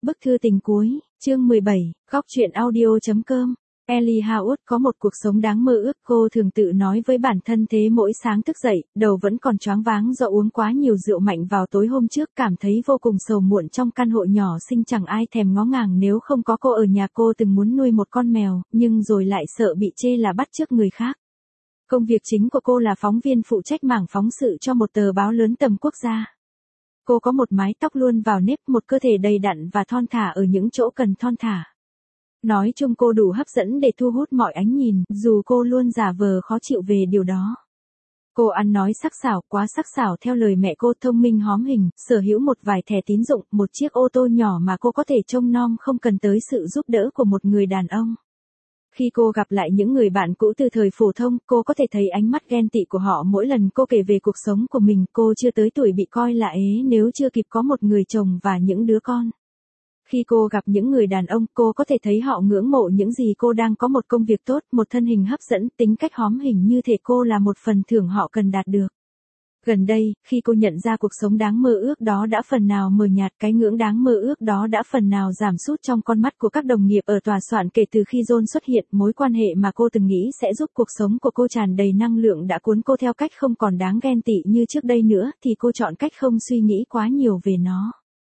Bức thư tình cuối, chương 17, góc truyện audio.com. Ellie Howard có một cuộc sống đáng mơ ước, cô thường tự nói với bản thân thế mỗi sáng thức dậy, đầu vẫn còn choáng váng do uống quá nhiều rượu mạnh vào tối hôm trước, cảm thấy vô cùng sầu muộn trong căn hộ nhỏ xinh chẳng ai thèm ngó ngàng nếu không có cô ở nhà. Cô từng muốn nuôi một con mèo, nhưng rồi lại sợ bị chê là bắt chước người khác. Công việc chính của cô là phóng viên phụ trách mảng phóng sự cho một tờ báo lớn tầm quốc gia. Cô có một mái tóc luôn vào nếp, một cơ thể đầy đặn và thon thả ở những chỗ cần thon thả. Nói chung cô đủ hấp dẫn để thu hút mọi ánh nhìn, dù cô luôn giả vờ khó chịu về điều đó. Cô ăn nói sắc sảo, quá sắc sảo theo lời mẹ cô, thông minh hóm hình, sở hữu một vài thẻ tín dụng, một chiếc ô tô nhỏ mà cô có thể trông nom không cần tới sự giúp đỡ của một người đàn ông. Khi cô gặp lại những người bạn cũ từ thời phổ thông, cô có thể thấy ánh mắt ghen tị của họ mỗi lần cô kể về cuộc sống của mình. Cô chưa tới tuổi bị coi là ế nếu chưa kịp có một người chồng và những đứa con. Khi cô gặp những người đàn ông, cô có thể thấy họ ngưỡng mộ những gì cô đang có, một công việc tốt, một thân hình hấp dẫn, tính cách hóm hình, như thể cô là một phần thưởng họ cần đạt được. Gần đây, khi cô nhận ra cuộc sống đáng mơ ước đó đã phần nào mờ nhạt, cái ngưỡng đáng mơ ước đó đã phần nào giảm sút trong con mắt của các đồng nghiệp ở tòa soạn. Kể từ khi John xuất hiện, mối quan hệ mà cô từng nghĩ sẽ giúp cuộc sống của cô tràn đầy năng lượng đã cuốn cô theo cách không còn đáng ghen tị như trước đây nữa, thì cô chọn cách không suy nghĩ quá nhiều về nó.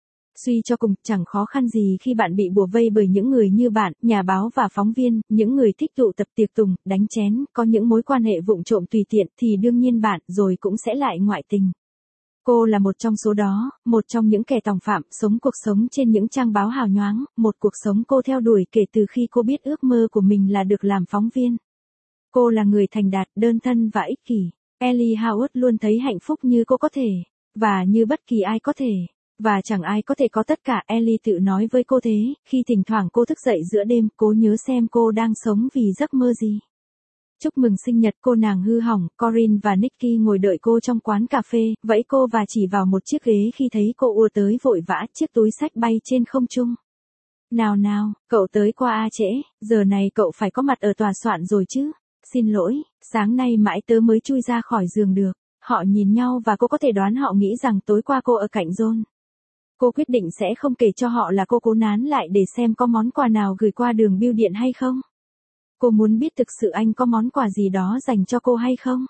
Suy cho cùng, chẳng khó khăn gì khi bạn bị bủa vây bởi những người như bạn, nhà báo và phóng viên, những người thích tụ tập tiệc tùng, đánh chén, có những mối quan hệ vụng trộm tùy tiện, thì đương nhiên bạn rồi cũng sẽ lại ngoại tình. Cô là một trong số đó, một trong những kẻ tòng phạm, sống cuộc sống trên những trang báo hào nhoáng, một cuộc sống cô theo đuổi kể từ khi cô biết ước mơ của mình là được làm phóng viên. Cô là người thành đạt, đơn thân và ích kỷ. Ellie Howard luôn thấy hạnh phúc như cô có thể, và như bất kỳ ai có thể. Và chẳng ai có thể có tất cả, Ellie tự nói với cô thế, khi thỉnh thoảng cô thức dậy giữa đêm, cố nhớ xem cô đang sống vì giấc mơ gì. Chúc mừng sinh nhật cô, nàng hư hỏng. Corinne và Nicky ngồi đợi cô trong quán cà phê, vẫy cô và chỉ vào một chiếc ghế khi thấy cô ùa tới vội vã, chiếc túi xách bay trên không trung. Nào nào, cậu tới qua trễ, giờ này cậu phải có mặt ở tòa soạn rồi chứ. Xin lỗi, sáng nay mãi tớ mới chui ra khỏi giường được. Họ nhìn nhau và cô có thể đoán họ nghĩ rằng tối qua cô ở cạnh John. Cô quyết định sẽ không kể cho họ là cô cố nán lại để xem có món quà nào gửi qua đường bưu điện hay không. Cô muốn biết thực sự anh có món quà gì đó dành cho cô hay không.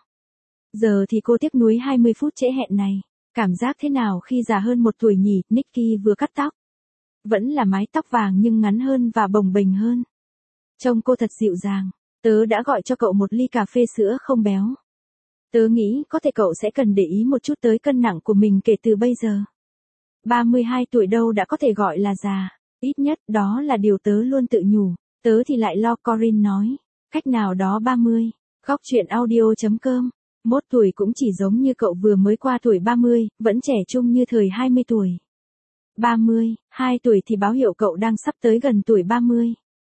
Giờ thì cô tiếc nuối 20 phút trễ hẹn này. Cảm giác thế nào khi già hơn 1 tuổi nhỉ? Nicky vừa cắt tóc. Vẫn là mái tóc vàng nhưng ngắn hơn và bồng bềnh hơn. Trông cô thật dịu dàng. Tớ đã gọi cho cậu một ly cà phê sữa không béo. Tớ nghĩ có thể cậu sẽ cần để ý một chút tới cân nặng của mình kể từ bây giờ. 32 tuổi đâu đã có thể gọi là già, ít nhất đó là điều tớ luôn tự nhủ, tớ thì lại lo. Corinne nói, cách nào đó 30, góc truyện audio.com, 1 tuổi cũng chỉ giống như cậu vừa mới qua tuổi 30, vẫn trẻ trung như thời 20 tuổi. 30, 2 tuổi thì báo hiệu cậu đang sắp tới gần tuổi 30.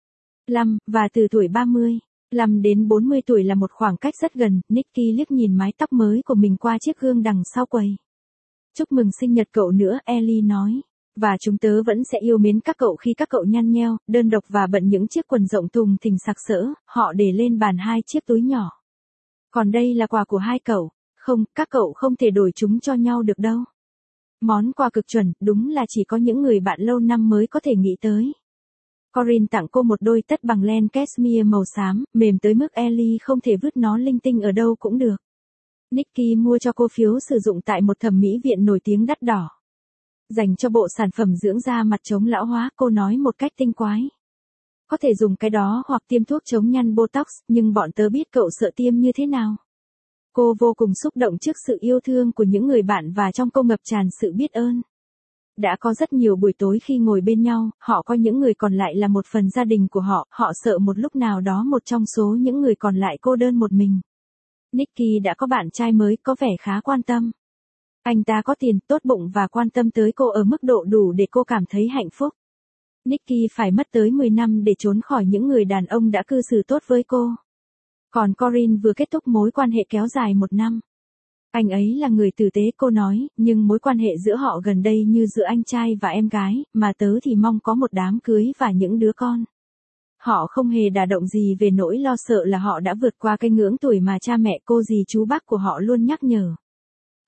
5, và từ tuổi 30, 5 đến 40 tuổi là một khoảng cách rất gần. Nicky liếc nhìn mái tóc mới của mình qua chiếc gương đằng sau quầy. Chúc mừng sinh nhật cậu nữa, Ellie nói. Và chúng tớ vẫn sẽ yêu mến các cậu khi các cậu nhăn nheo, đơn độc và bận những chiếc quần rộng thùng thình sặc sỡ. Họ để lên bàn 2 chiếc túi nhỏ. Còn đây là quà của 2 cậu. Không, các cậu không thể đổi chúng cho nhau được đâu. Món quà cực chuẩn, đúng là chỉ có những người bạn lâu năm mới có thể nghĩ tới. Corinne tặng cô một đôi tất bằng len cashmere màu xám, mềm tới mức Ellie không thể vứt nó linh tinh ở đâu cũng được. Nicky mua cho cô phiếu sử dụng tại một thẩm mỹ viện nổi tiếng đắt đỏ. Dành cho bộ sản phẩm dưỡng da mặt chống lão hóa, cô nói một cách tinh quái. Có thể dùng cái đó hoặc tiêm thuốc chống nhăn Botox, nhưng bọn tớ biết cậu sợ tiêm như thế nào. Cô vô cùng xúc động trước sự yêu thương của những người bạn và trong cô ngập tràn sự biết ơn. Đã có rất nhiều buổi tối khi ngồi bên nhau, họ coi những người còn lại là một phần gia đình của họ, họ sợ một lúc nào đó một trong số những người còn lại cô đơn một mình. Nicky đã có bạn trai mới, có vẻ khá quan tâm. Anh ta có tiền, tốt bụng và quan tâm tới cô ở mức độ đủ để cô cảm thấy hạnh phúc. Nicky phải mất tới 10 năm để trốn khỏi những người đàn ông đã cư xử tốt với cô. Còn Corinne vừa kết thúc mối quan hệ kéo dài 1 năm. Anh ấy là người tử tế, cô nói, nhưng mối quan hệ giữa họ gần đây như giữa anh trai và em gái, mà tớ thì mong có một đám cưới và những đứa con. Họ không hề đả động gì về nỗi lo sợ là họ đã vượt qua cái ngưỡng tuổi mà cha mẹ cô dì chú bác của họ luôn nhắc nhở.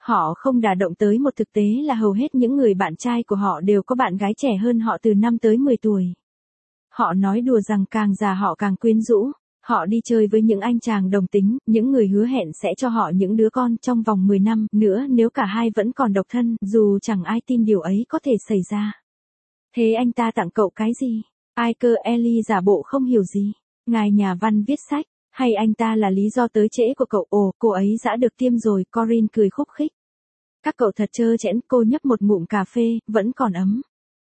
Họ không đả động tới một thực tế là hầu hết những người bạn trai của họ đều có bạn gái trẻ hơn họ từ 5 tới 10 tuổi. Họ nói đùa rằng càng già họ càng quyến rũ. Họ đi chơi với những anh chàng đồng tính, những người hứa hẹn sẽ cho họ những đứa con trong vòng 10 năm nữa nếu cả hai vẫn còn độc thân, dù chẳng ai tin điều ấy có thể xảy ra. Thế anh ta tặng cậu cái gì? Ai cơ? Ellie giả bộ không hiểu gì. Ngài nhà văn viết sách, hay anh ta là lý do tới trễ của cậu? Ồ, cô ấy đã được tiêm rồi, Corinne cười khúc khích. Các cậu thật trơ trẽn, cô nhấp một ngụm cà phê, vẫn còn ấm.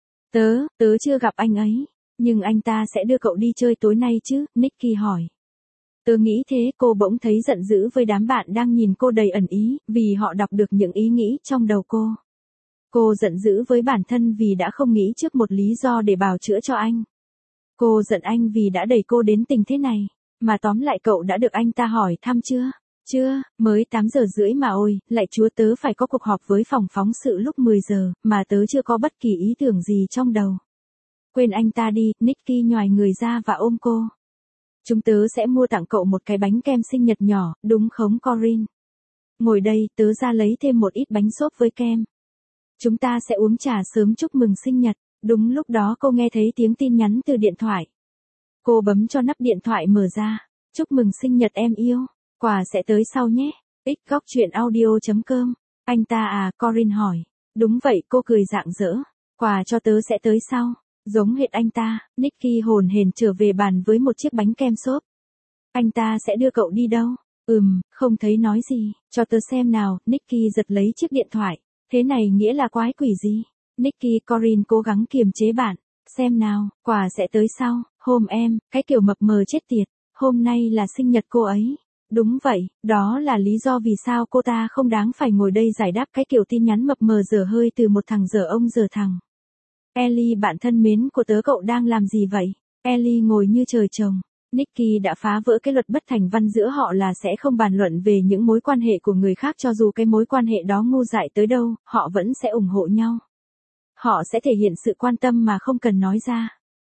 Tớ chưa gặp anh ấy. Nhưng anh ta sẽ đưa cậu đi chơi tối nay chứ? Nicky hỏi. Tớ nghĩ thế. Cô bỗng thấy giận dữ với đám bạn đang nhìn cô đầy ẩn ý, vì họ đọc được những ý nghĩ trong đầu cô. Cô giận dữ với bản thân vì đã không nghĩ trước một lý do để bào chữa cho anh. Cô giận anh vì đã đẩy cô đến tình thế này. Mà tóm lại cậu đã được anh ta hỏi thăm chưa? Chưa, mới 8 giờ rưỡi mà ôi, lạy chúa, tớ phải có cuộc họp với phòng phóng sự lúc 10 giờ, mà tớ chưa có bất kỳ ý tưởng gì trong đầu. Quên anh ta đi. Nicky nhoài người ra và ôm cô. Chúng tớ sẽ mua tặng cậu một cái bánh kem sinh nhật nhỏ, đúng không Corinne? Ngồi đây, tớ ra lấy thêm một ít bánh xốp với kem. Chúng ta sẽ uống trà sớm chúc mừng sinh nhật. Đúng lúc đó cô nghe thấy tiếng tin nhắn từ điện thoại. Cô bấm cho nắp điện thoại mở ra. Chúc mừng sinh nhật em yêu. Quà sẽ tới sau nhé. ích.audio.com. Anh ta à? Corinne hỏi. Đúng vậy, cô cười rạng rỡ. Quà cho tớ sẽ tới sau. Giống hệt anh ta. Nicky hồn hển trở về bàn với một chiếc bánh kem xốp. Anh ta sẽ đưa cậu đi đâu? Không thấy nói gì. Cho tớ xem nào. Nicky giật lấy chiếc điện thoại. Thế này nghĩa là quái quỷ gì? Nicky. Corinne cố gắng kiềm chế bạn. Xem nào, quà sẽ tới sau. Hôm em, cái kiểu mập mờ chết tiệt. Hôm nay là sinh nhật cô ấy. Đúng vậy, đó là lý do vì sao cô ta không đáng phải ngồi đây giải đáp cái kiểu tin nhắn mập mờ dở hơi từ một thằng dở ông dở thằng. Ellie, bạn thân mến của tớ, cậu đang làm gì vậy? Ellie ngồi như trời trồng. Nicky đã phá vỡ cái luật bất thành văn giữa họ là sẽ không bàn luận về những mối quan hệ của người khác, cho dù cái mối quan hệ đó ngu dại tới đâu, họ vẫn sẽ ủng hộ nhau. Họ sẽ thể hiện sự quan tâm mà không cần nói ra.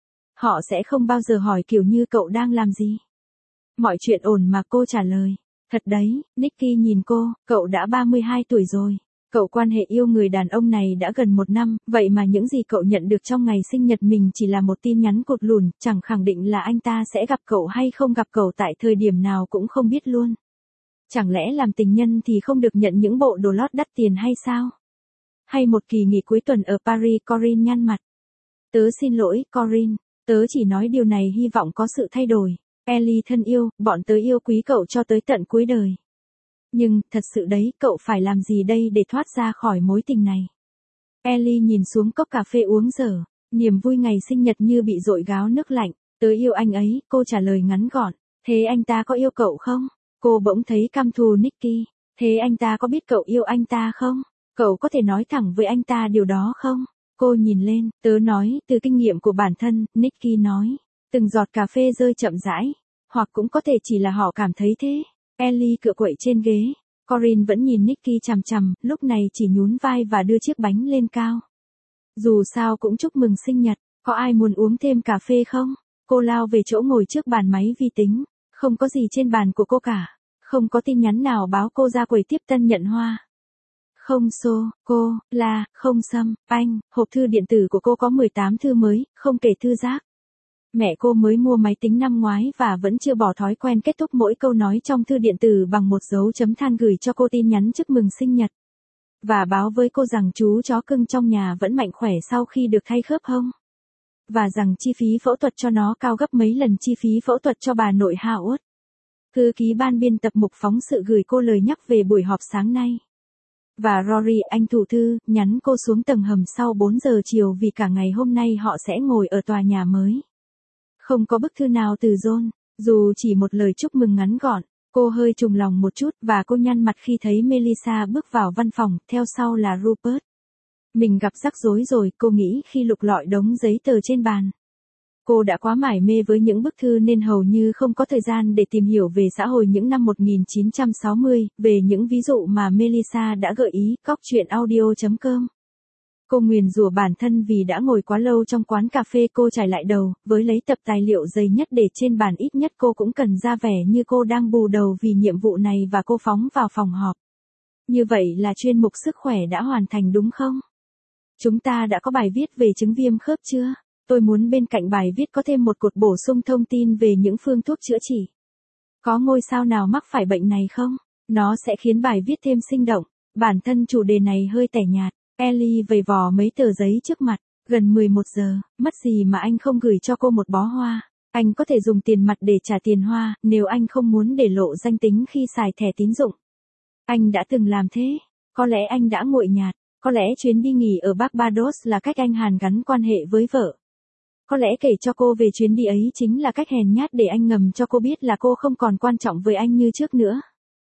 Họ sẽ không bao giờ hỏi kiểu như cậu đang làm gì. Mọi chuyện ổn mà, cô trả lời. Thật đấy. Nicky nhìn cô, cậu đã 32 tuổi rồi. Cậu quan hệ yêu người đàn ông này đã gần 1 năm, vậy mà những gì cậu nhận được trong ngày sinh nhật mình chỉ là một tin nhắn cụt lùn, chẳng khẳng định là anh ta sẽ gặp cậu hay không gặp cậu tại thời điểm nào cũng không biết luôn. Chẳng lẽ làm tình nhân thì không được nhận những bộ đồ lót đắt tiền hay sao? Hay một kỳ nghỉ cuối tuần ở Paris? Corinne nhăn mặt. Tớ xin lỗi, Corinne. Tớ chỉ nói điều này hy vọng có sự thay đổi. Ellie thân yêu, bọn tớ yêu quý cậu cho tới tận cuối đời. Nhưng, thật sự đấy, cậu phải làm gì đây để thoát ra khỏi mối tình này? Ellie nhìn xuống cốc cà phê uống dở. Niềm vui ngày sinh nhật như bị dội gáo nước lạnh. Tớ yêu anh ấy, cô trả lời ngắn gọn. Thế anh ta có yêu cậu không? Cô bỗng thấy căm thù Nicky. Thế anh ta có biết cậu yêu anh ta không? Cậu có thể nói thẳng với anh ta điều đó không? Cô nhìn lên. Tớ nói, từ kinh nghiệm của bản thân, Nicky nói. Từng giọt cà phê rơi chậm rãi. Hoặc cũng có thể chỉ là họ cảm thấy thế. Ellie cựa quậy trên ghế. Corinne vẫn nhìn Nicky chằm chằm, lúc này chỉ nhún vai và đưa chiếc bánh lên cao. Dù sao cũng chúc mừng sinh nhật, có ai muốn uống thêm cà phê không? Cô lao về chỗ ngồi trước bàn máy vi tính. Không có gì trên bàn của cô cả. Không có tin nhắn nào báo cô ra quầy tiếp tân nhận hoa. Không sô, cô, la, không sâm, anh, hộp thư điện tử của cô có 18 thư mới, không kể thư rác. Mẹ cô mới mua máy tính năm ngoái và vẫn chưa bỏ thói quen kết thúc mỗi câu nói trong thư điện tử bằng một dấu chấm than gửi cho cô tin nhắn chúc mừng sinh nhật. Và báo với cô rằng chú chó cưng trong nhà vẫn mạnh khỏe sau khi được thay khớp hông. Và rằng chi phí phẫu thuật cho nó cao gấp mấy lần chi phí phẫu thuật cho bà nội Howard. Thư ký ban biên tập mục phóng sự gửi cô lời nhắc về buổi họp sáng nay. Và Rory, anh thủ thư, nhắn cô xuống tầng hầm sau 4 giờ chiều vì cả ngày hôm nay họ sẽ ngồi ở tòa nhà mới. Không có bức thư nào từ John, dù chỉ một lời chúc mừng ngắn gọn. Cô hơi trùng lòng một chút và cô nhăn mặt khi thấy Melissa bước vào văn phòng, theo sau là Rupert. Mình gặp rắc rối rồi, cô nghĩ khi lục lọi đống giấy tờ trên bàn. Cô đã quá mải mê với những bức thư nên hầu như không có thời gian để tìm hiểu về xã hội những năm 1960, về những ví dụ mà Melissa đã gợi ý. Cóc.truyện.audio.com. Cô nguyền rủa bản thân vì đã ngồi quá lâu trong quán cà phê. Cô chải lại đầu, với lấy tập tài liệu dày nhất để trên bàn, ít nhất cô cũng cần ra vẻ như cô đang bù đầu vì nhiệm vụ này và cô phóng vào phòng họp. Như vậy là chuyên mục sức khỏe đã hoàn thành đúng không? Chúng ta đã có bài viết về chứng viêm khớp chưa? Tôi muốn bên cạnh bài viết có thêm một cột bổ sung thông tin về những phương thuốc chữa trị. Có ngôi sao nào mắc phải bệnh này không? Nó sẽ khiến bài viết thêm sinh động. Bản thân chủ đề này hơi tẻ nhạt. Ellie vầy vò mấy tờ giấy trước mặt. Gần 11 giờ, mất gì mà anh không gửi cho cô một bó hoa. Anh có thể dùng tiền mặt để trả tiền hoa, nếu anh không muốn để lộ danh tính khi xài thẻ tín dụng. Anh đã từng làm thế. Có lẽ anh đã nguội nhạt. Có lẽ chuyến đi nghỉ ở Barbados là cách anh hàn gắn quan hệ với vợ. Có lẽ kể cho cô về chuyến đi ấy chính là cách hèn nhát để anh ngầm cho cô biết là cô không còn quan trọng với anh như trước nữa.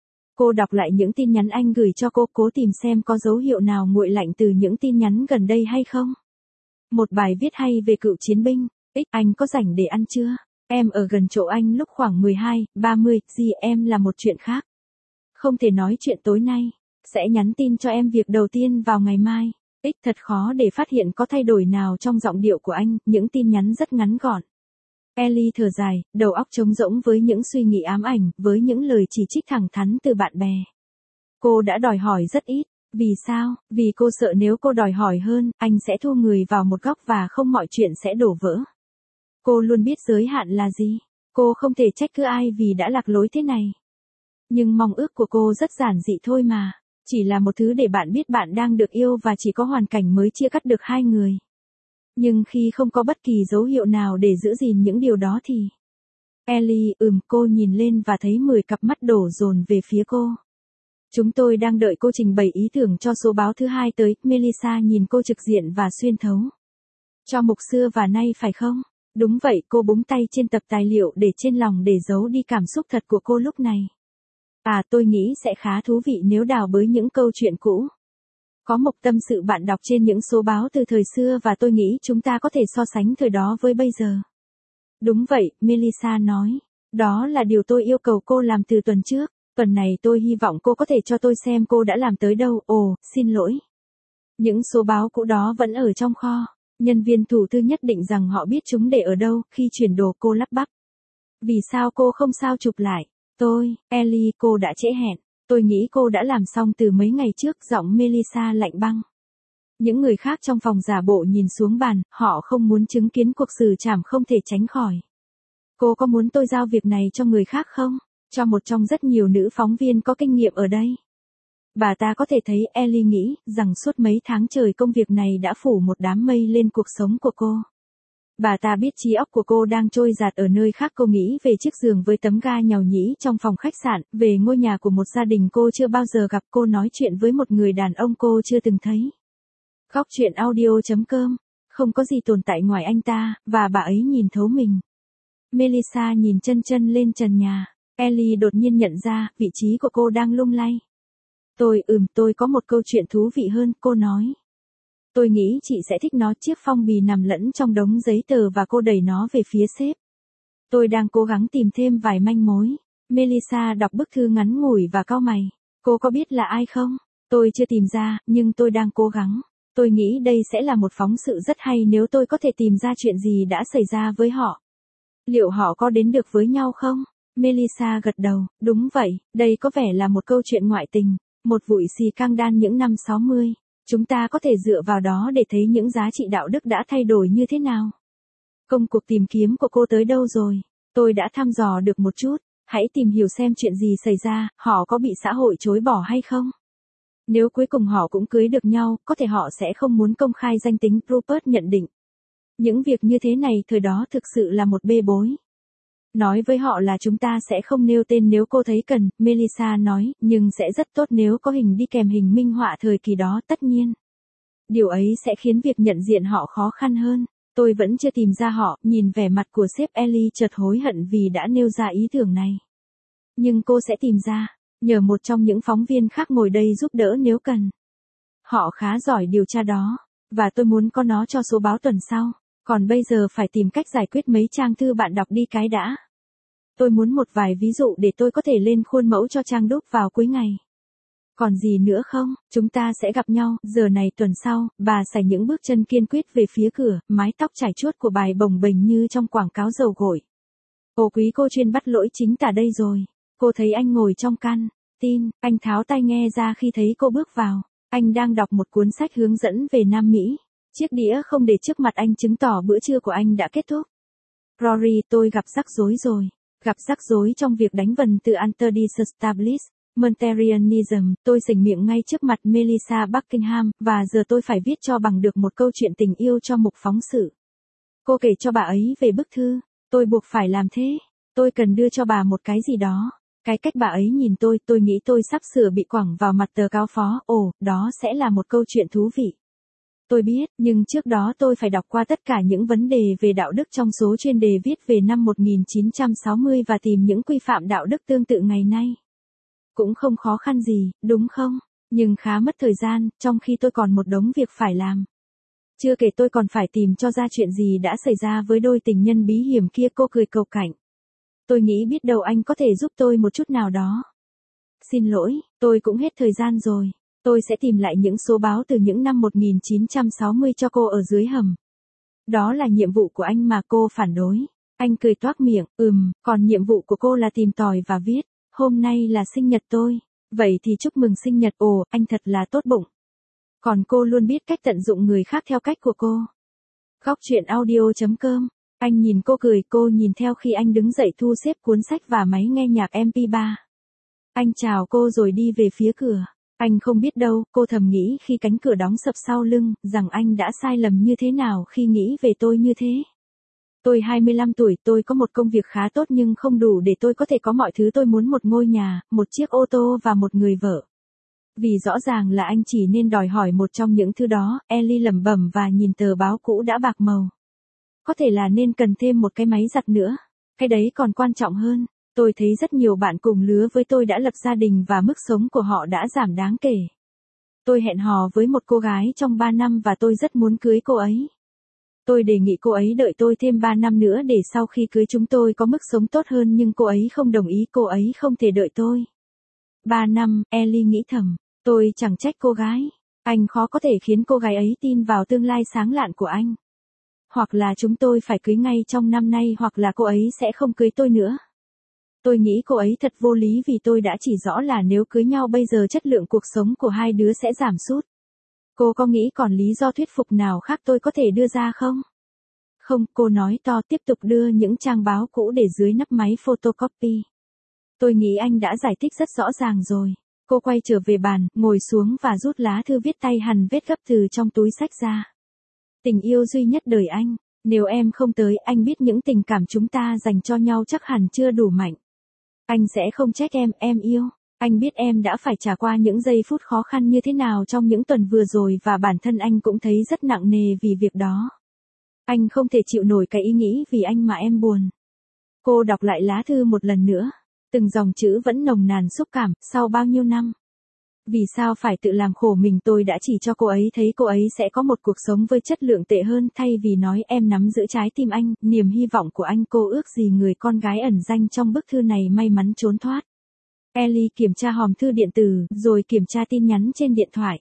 Cô đọc lại những tin nhắn anh gửi cho cô, cố tìm xem có dấu hiệu nào nguội lạnh từ những tin nhắn gần đây hay không. Một bài viết hay về cựu chiến binh. Anh có rảnh để ăn chưa? Em ở gần chỗ anh lúc khoảng 12:30 GM là một chuyện khác. Không thể nói chuyện tối nay. Sẽ nhắn tin cho em việc đầu tiên vào ngày mai. Thật khó để phát hiện có thay đổi nào trong giọng điệu của anh, những tin nhắn rất ngắn gọn. Ellie thở dài, đầu óc trống rỗng với những suy nghĩ ám ảnh, với những lời chỉ trích thẳng thắn từ bạn bè. Cô đã đòi hỏi rất ít. Vì sao? Vì cô sợ nếu cô đòi hỏi hơn, anh sẽ thu người vào một góc và không mọi chuyện sẽ đổ vỡ. Cô luôn biết giới hạn là gì. Cô không thể trách cứ ai vì đã lạc lối thế này. Nhưng mong ước của cô rất giản dị thôi mà. Chỉ là một thứ để bạn biết bạn đang được yêu và chỉ có hoàn cảnh mới chia cắt được hai người. Nhưng khi không có bất kỳ dấu hiệu nào để giữ gìn những điều đó thì... Ellie, cô nhìn lên và thấy 10 cặp mắt đổ dồn về phía cô. Chúng tôi đang đợi cô trình bày ý tưởng cho số báo thứ 2 tới. Melissa nhìn cô trực diện và xuyên thấu. Cho mục xưa và nay phải không? Đúng vậy, cô búng tay trên tập tài liệu để trên lòng để giấu đi cảm xúc thật của cô lúc này. Tôi nghĩ sẽ khá thú vị nếu đào bới những câu chuyện cũ. Có một tâm sự bạn đọc trên những số báo từ thời xưa và tôi nghĩ chúng ta có thể so sánh thời đó với bây giờ. Đúng vậy, Melissa nói. Đó là điều tôi yêu cầu cô làm từ tuần trước. Tuần này tôi hy vọng cô có thể cho tôi xem cô đã làm tới đâu. Ồ, xin lỗi. Những số báo cũ đó vẫn ở trong kho. Nhân viên thủ thư nhất định rằng họ biết chúng để ở đâu khi chuyển đồ, cô lắp bắp. Vì sao cô không sao chụp lại? Ellie, cô đã trễ hẹn. Tôi nghĩ cô đã làm xong từ mấy ngày trước, giọng Melissa lạnh băng. Những người khác trong phòng giả bộ nhìn xuống bàn, họ không muốn chứng kiến cuộc xử trảm không thể tránh khỏi. Cô có muốn tôi giao việc này cho người khác không? Cho một trong rất nhiều nữ phóng viên có kinh nghiệm ở đây. Bà ta có thể thấy, Ellie nghĩ, rằng suốt mấy tháng trời công việc này đã phủ một đám mây lên cuộc sống của cô. Bà ta biết trí óc của cô đang trôi dạt ở nơi khác. Cô nghĩ về chiếc giường với tấm ga nhàu nhĩ trong phòng khách sạn, về ngôi nhà của một gia đình cô chưa bao giờ gặp. Cô nói chuyện với một người đàn ông cô chưa từng thấy. Góc truyện audio.com. Không có gì tồn tại ngoài anh ta, và bà ấy nhìn thấu mình. Melissa nhìn chân lên trần nhà. Ellie đột nhiên nhận ra, vị trí của cô đang lung lay. Tôi có một câu chuyện thú vị hơn, cô nói. Tôi nghĩ chị sẽ thích nó. Chiếc phong bì nằm lẫn trong đống giấy tờ và cô đẩy nó về phía sếp. Tôi đang cố gắng tìm thêm vài manh mối. Melissa đọc bức thư ngắn ngủi và cau mày. Cô có biết là ai không? Tôi chưa tìm ra, nhưng tôi đang cố gắng. Tôi nghĩ đây sẽ là một phóng sự rất hay nếu tôi có thể tìm ra chuyện gì đã xảy ra với họ. Liệu họ có đến được với nhau không? Melissa gật đầu, đúng vậy, đây có vẻ là một câu chuyện ngoại tình, một vụ scandal những năm 60. Chúng ta có thể dựa vào đó để thấy những giá trị đạo đức đã thay đổi như thế nào. Công cuộc tìm kiếm của cô tới đâu rồi? Tôi đã thăm dò được một chút. Hãy tìm hiểu xem chuyện gì xảy ra, họ có bị xã hội chối bỏ hay không? Nếu cuối cùng họ cũng cưới được nhau, có thể họ sẽ không muốn công khai danh tính, Rupert nhận định. Những việc như thế này thời đó thực sự là một bê bối. Nói với họ là chúng ta sẽ không nêu tên nếu cô thấy cần, Melissa nói, nhưng sẽ rất tốt nếu có hình đi kèm hình minh họa thời kỳ đó, tất nhiên. Điều ấy sẽ khiến việc nhận diện họ khó khăn hơn. Tôi vẫn chưa tìm ra họ. Nhìn vẻ mặt của sếp, Ellie chợt hối hận vì đã nêu ra ý tưởng này. Nhưng cô sẽ tìm ra, nhờ một trong những phóng viên khác ngồi đây giúp đỡ nếu cần. Họ khá giỏi điều tra đó, và tôi muốn có nó cho số báo tuần sau. Còn bây giờ phải tìm cách giải quyết mấy trang thư bạn đọc đi cái đã. Tôi muốn một vài ví dụ để tôi có thể lên khuôn mẫu cho trang đúc vào cuối ngày. Còn gì nữa không? Chúng ta sẽ gặp nhau, giờ này tuần sau. Bà sải những bước chân kiên quyết về phía cửa, mái tóc trải chuốt của bà bồng bềnh như trong quảng cáo dầu gội. Quý cô chuyên bắt lỗi chính tả đây rồi. Cô thấy anh ngồi trong căn Tin, anh tháo tai nghe ra khi thấy cô bước vào. Anh đang đọc một cuốn sách hướng dẫn về Nam Mỹ. Chiếc đĩa không để trước mặt anh chứng tỏ bữa trưa của anh đã kết thúc. Rory, tôi gặp rắc rối rồi. Gặp rắc rối trong việc đánh vần từ Monetarianism, tôi sình miệng ngay trước mặt Melissa Buckingham, và giờ tôi phải viết cho bằng được một câu chuyện tình yêu cho mục phóng sự. Cô kể cho bà ấy về bức thư, tôi buộc phải làm thế. Tôi cần đưa cho bà một cái gì đó. Cái cách bà ấy nhìn tôi nghĩ tôi sắp sửa bị quẳng vào mặt tờ cáo phó, đó sẽ là một câu chuyện thú vị. Tôi biết, nhưng trước đó tôi phải đọc qua tất cả những vấn đề về đạo đức trong số chuyên đề viết về năm 1960 và tìm những quy phạm đạo đức tương tự ngày nay. Cũng không khó khăn gì, đúng không? Nhưng khá mất thời gian, trong khi tôi còn một đống việc phải làm. Chưa kể tôi còn phải tìm cho ra chuyện gì đã xảy ra với đôi tình nhân bí hiểm kia, cô cười cộc cạnh. Tôi nghĩ biết đâu anh có thể giúp tôi một chút nào đó. Xin lỗi, tôi cũng hết thời gian rồi. Tôi sẽ tìm lại những số báo từ những năm 1960 cho cô ở dưới hầm. Đó là nhiệm vụ của anh mà, cô phản đối. Anh cười toác miệng, còn nhiệm vụ của cô là tìm tòi và viết. Hôm nay là sinh nhật tôi. Vậy thì chúc mừng sinh nhật, anh thật là tốt bụng. Còn cô luôn biết cách tận dụng người khác theo cách của cô. Góc chuyện audio.com. Anh nhìn cô cười, cô nhìn theo khi anh đứng dậy thu xếp cuốn sách và máy nghe nhạc MP3. Anh chào cô rồi đi về phía cửa. Anh không biết đâu, cô thầm nghĩ khi cánh cửa đóng sập sau lưng, rằng anh đã sai lầm như thế nào khi nghĩ về tôi như thế. Tôi 25 tuổi, tôi có một công việc khá tốt nhưng không đủ để tôi có thể có mọi thứ tôi muốn: một ngôi nhà, một chiếc ô tô và một người vợ. Vì rõ ràng là anh chỉ nên đòi hỏi một trong những thứ đó, Ellie lẩm bẩm và nhìn tờ báo cũ đã bạc màu. Có thể là nên cần thêm một cái máy giặt nữa. Cái đấy còn quan trọng hơn. Tôi thấy rất nhiều bạn cùng lứa với tôi đã lập gia đình và mức sống của họ đã giảm đáng kể. Tôi hẹn hò với một cô gái trong 3 năm và tôi rất muốn cưới cô ấy. Tôi đề nghị cô ấy đợi tôi thêm 3 năm nữa để sau khi cưới chúng tôi có mức sống tốt hơn, nhưng cô ấy không đồng ý, cô ấy không thể đợi tôi. 3 năm, Ellie nghĩ thầm. Tôi chẳng trách cô gái. Anh khó có thể khiến cô gái ấy tin vào tương lai sáng lạn của anh. Hoặc là chúng tôi phải cưới ngay trong năm nay, hoặc là cô ấy sẽ không cưới tôi nữa. Tôi nghĩ cô ấy thật vô lý vì tôi đã chỉ rõ là nếu cưới nhau bây giờ chất lượng cuộc sống của hai đứa sẽ giảm sút. Cô có nghĩ còn lý do thuyết phục nào khác tôi có thể đưa ra không? Không, cô nói to, tiếp tục đưa những trang báo cũ để dưới nắp máy photocopy. Tôi nghĩ anh đã giải thích rất rõ ràng rồi. Cô quay trở về bàn, ngồi xuống và rút lá thư viết tay hằn vết gấp từ trong túi xách ra. Tình yêu duy nhất đời anh. Nếu em không tới, anh biết những tình cảm chúng ta dành cho nhau chắc hẳn chưa đủ mạnh. Anh sẽ không trách em yêu. Anh biết em đã phải trải qua những giây phút khó khăn như thế nào trong những tuần vừa rồi và bản thân anh cũng thấy rất nặng nề vì việc đó. Anh không thể chịu nổi cái ý nghĩ vì anh mà em buồn. Cô đọc lại lá thư một lần nữa. Từng dòng chữ vẫn nồng nàn xúc cảm, sau bao nhiêu năm. Vì sao phải tự làm khổ mình? Tôi đã chỉ cho cô ấy thấy cô ấy sẽ có một cuộc sống với chất lượng tệ hơn, thay vì nói em nắm giữ trái tim anh, niềm hy vọng của anh. Cô ước gì người con gái ẩn danh trong bức thư này may mắn trốn thoát. Ellie kiểm tra hòm thư điện tử, rồi kiểm tra tin nhắn trên điện thoại.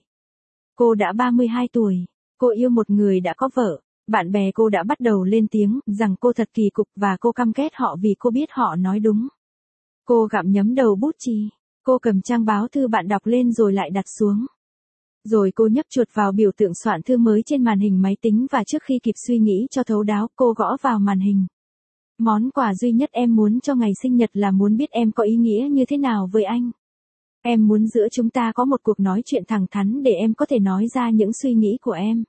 Cô đã 32 tuổi. Cô yêu một người đã có vợ. Bạn bè cô đã bắt đầu lên tiếng rằng cô thật kỳ cục và cô căm ghét họ vì cô biết họ nói đúng. Cô gặm nhấm đầu bút chì. Cô cầm trang báo thư bạn đọc lên rồi lại đặt xuống. Rồi cô nhấp chuột vào biểu tượng soạn thư mới trên màn hình máy tính và trước khi kịp suy nghĩ cho thấu đáo, cô gõ vào màn hình. Món quà duy nhất em muốn cho ngày sinh nhật là muốn biết em có ý nghĩa như thế nào với anh. Em muốn giữa chúng ta có một cuộc nói chuyện thẳng thắn để em có thể nói ra những suy nghĩ của em.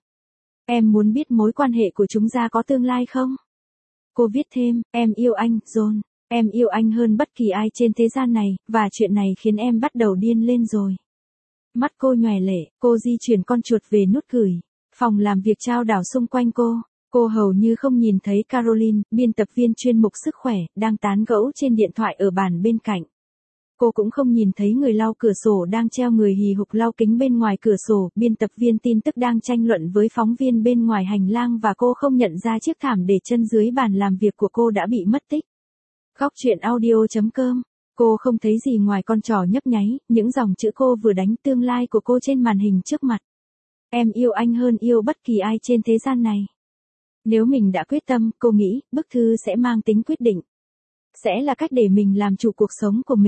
Em muốn biết mối quan hệ của chúng ta có tương lai không? Cô viết thêm, em yêu anh, John. Em yêu anh hơn bất kỳ ai trên thế gian này, và chuyện này khiến em bắt đầu điên lên rồi. Mắt cô nhòe lệ, cô di chuyển con chuột về nút gửi. Phòng làm việc trao đảo xung quanh cô. Cô hầu như không nhìn thấy Caroline, biên tập viên chuyên mục sức khỏe, đang tán gẫu trên điện thoại ở bàn bên cạnh. Cô cũng không nhìn thấy người lau cửa sổ đang treo người hì hục lau kính bên ngoài cửa sổ, biên tập viên tin tức đang tranh luận với phóng viên bên ngoài hành lang, và cô không nhận ra chiếc thảm để chân dưới bàn làm việc của cô đã bị mất tích. Góc chuyện audio.com. Cô không thấy gì ngoài con trò nhấp nháy, những dòng chữ cô vừa đánh, tương lai của cô trên màn hình trước mặt. Em yêu anh hơn yêu bất kỳ ai trên thế gian này. Nếu mình đã quyết tâm, cô nghĩ, bức thư sẽ mang tính quyết định. Sẽ là cách để mình làm chủ cuộc sống của mình.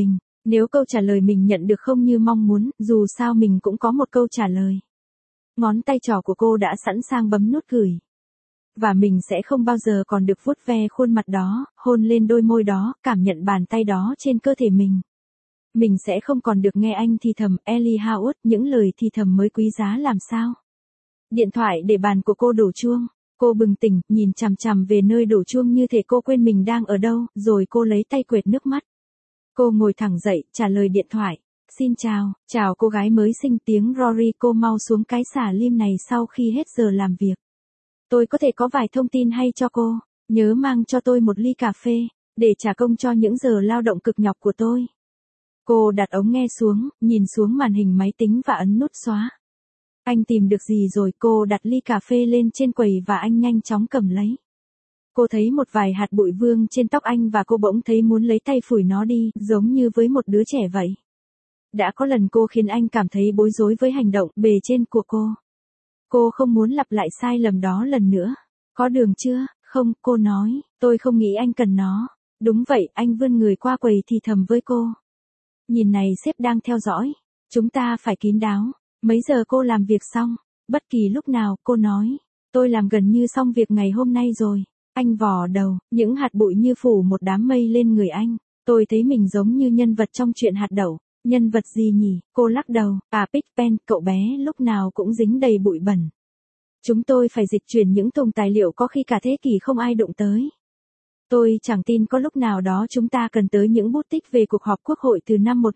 Nếu câu trả lời mình nhận được không như mong muốn, dù sao mình cũng có một câu trả lời. Ngón tay trỏ của cô đã sẵn sàng bấm nút gửi. Và mình sẽ không bao giờ còn được vuốt ve khuôn mặt đó, hôn lên đôi môi đó, cảm nhận bàn tay đó trên cơ thể mình. Mình sẽ không còn được nghe anh thì thầm, Ellie Howard, những lời thì thầm mới quý giá làm sao. Điện thoại để bàn của cô đổ chuông. Cô bừng tỉnh, nhìn chằm chằm về nơi đổ chuông như thể cô quên mình đang ở đâu, rồi cô lấy tay quệt nước mắt. Cô ngồi thẳng dậy, trả lời điện thoại. Xin chào, chào cô gái mới xinh tiếng Rory, cô mau xuống cái xả lim này sau khi hết giờ làm việc. Tôi có thể có vài thông tin hay cho cô, nhớ mang cho tôi một ly cà phê, để trả công cho những giờ lao động cực nhọc của tôi. Cô đặt ống nghe xuống, nhìn xuống màn hình máy tính và ấn nút xóa. Anh tìm được gì rồi? Cô đặt ly cà phê lên trên quầy và anh nhanh chóng cầm lấy. Cô thấy một vài hạt bụi vương trên tóc anh và cô bỗng thấy muốn lấy tay phủi nó đi, giống như với một đứa trẻ vậy. Đã có lần cô khiến anh cảm thấy bối rối với hành động bề trên của cô. Cô không muốn lặp lại sai lầm đó lần nữa. Có đường chưa? Không, cô nói, tôi không nghĩ anh cần nó. Đúng vậy, anh vươn người qua quầy thì thầm với cô. Nhìn này, sếp đang theo dõi. Chúng ta phải kín đáo. Mấy giờ cô làm việc xong? Bất kỳ lúc nào, cô nói. Tôi làm gần như xong việc ngày hôm nay rồi. Anh vò đầu, những hạt bụi như phủ một đám mây lên người anh. Tôi thấy mình giống như nhân vật trong chuyện hạt đậu. Nhân vật gì nhỉ? Cô lắc đầu. Pigpen, cậu bé lúc nào cũng dính đầy bụi bẩn. Chúng tôi phải dịch chuyển những thùng tài liệu có khi cả thế kỷ không ai đụng tới. Tôi chẳng tin có lúc nào đó chúng ta cần tới những bút tích về cuộc họp quốc hội từ năm